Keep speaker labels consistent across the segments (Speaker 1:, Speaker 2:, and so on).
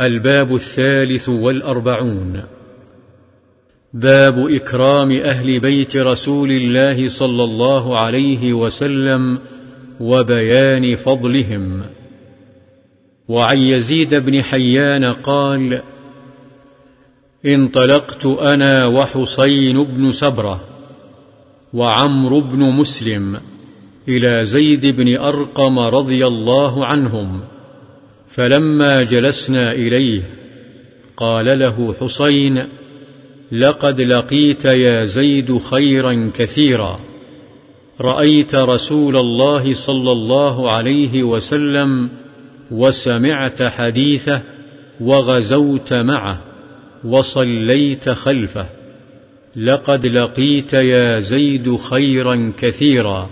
Speaker 1: الباب 43. باب إكرام أهل بيت رسول الله صلى الله عليه وسلم وبيان فضلهم. وعن يزيد بن حيان قال: انطلقت أنا وحسين بن سبرة وعمرو بن مسلم إلى زيد بن أرقم رضي الله عنهم، فلما جلسنا إليه قال له حسين: لقد لقيت يا زيد خيرا كثيرا، رأيت رسول الله صلى الله عليه وسلم وسمعت حديثه وغزوت معه وصليت خلفه، لقد لقيت يا زيد خيرا كثيرا،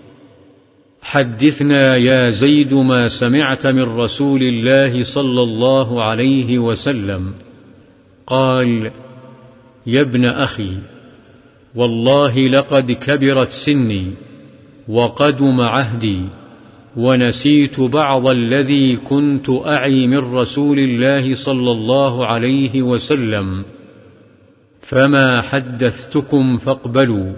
Speaker 1: حدثنا يا زيد ما سمعت من رسول الله صلى الله عليه وسلم. قال: يا ابن أخي، والله لقد كبرت سني وقدم عهدي، ونسيت بعض الذي كنت أعي من رسول الله صلى الله عليه وسلم، فما حدثتكم فاقبلوا،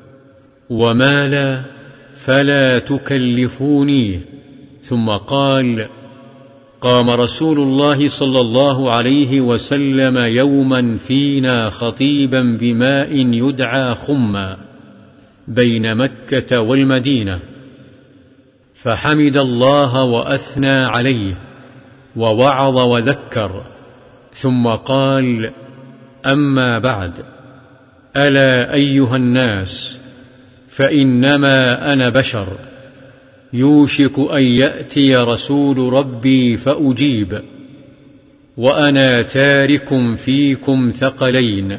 Speaker 1: وما لا فلا تكلفونيه. ثم قال: قام رسول الله صلى الله عليه وسلم يوما فينا خطيبا بماء يدعى خما بين مكة والمدينة، فحمد الله وأثنى عليه ووعظ وذكر، ثم قال: أما بعد، ألا أيها الناس، فإنما أنا بشر، يوشك أن يأتي رسول ربي فأجيب، وأنا تارك فيكم ثقلين،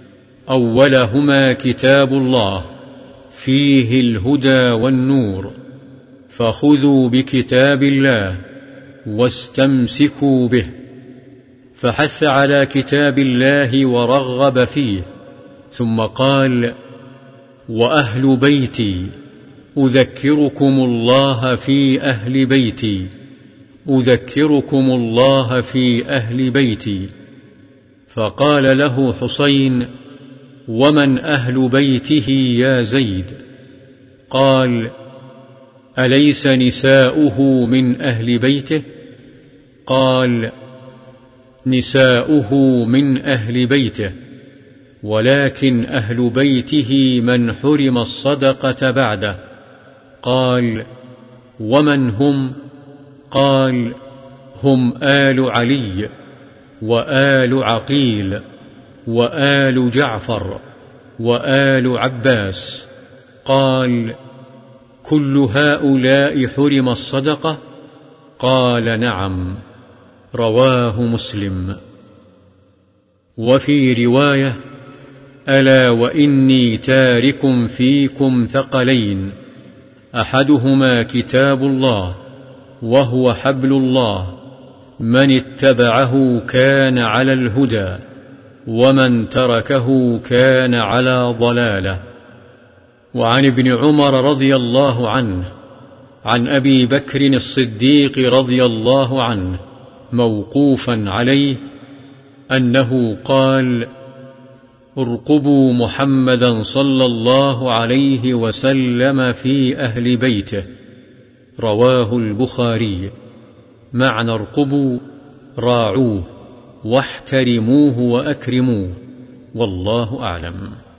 Speaker 1: أولهما كتاب الله فيه الهدى والنور، فخذوا بكتاب الله واستمسكوا به. فحث على كتاب الله ورغب فيه، ثم قال: وأهل بيتي، أذكركم الله في أهل بيتي، أذكركم الله في أهل بيتي. فقال له حسين: ومن أهل بيته يا زيد؟ قال: أليس نساؤه من أهل بيته؟ قال: نساؤه من أهل بيته، ولكن أهل بيته من حرم الصدقة بعده. قال: ومن هم؟ قال: هم آل علي وآل عقيل وآل جعفر وآل عباس. قال: كل هؤلاء حرم الصدقة؟ قال: نعم. رواه مسلم. وفي رواية: ألا وإني تارك فيكم ثقلين، أحدهما كتاب الله وهو حبل الله، من اتبعه كان على الهدى، ومن تركه كان على ضلاله. وعن ابن عمر رضي الله عنه عن أبي بكر الصديق رضي الله عنه موقوفا عليه أنه قال: ارقبوا محمدا صلى الله عليه وسلم في أهل بيته. رواه البخاري. معنى ارقبوا: راعوه واحترموه وأكرموه، والله أعلم.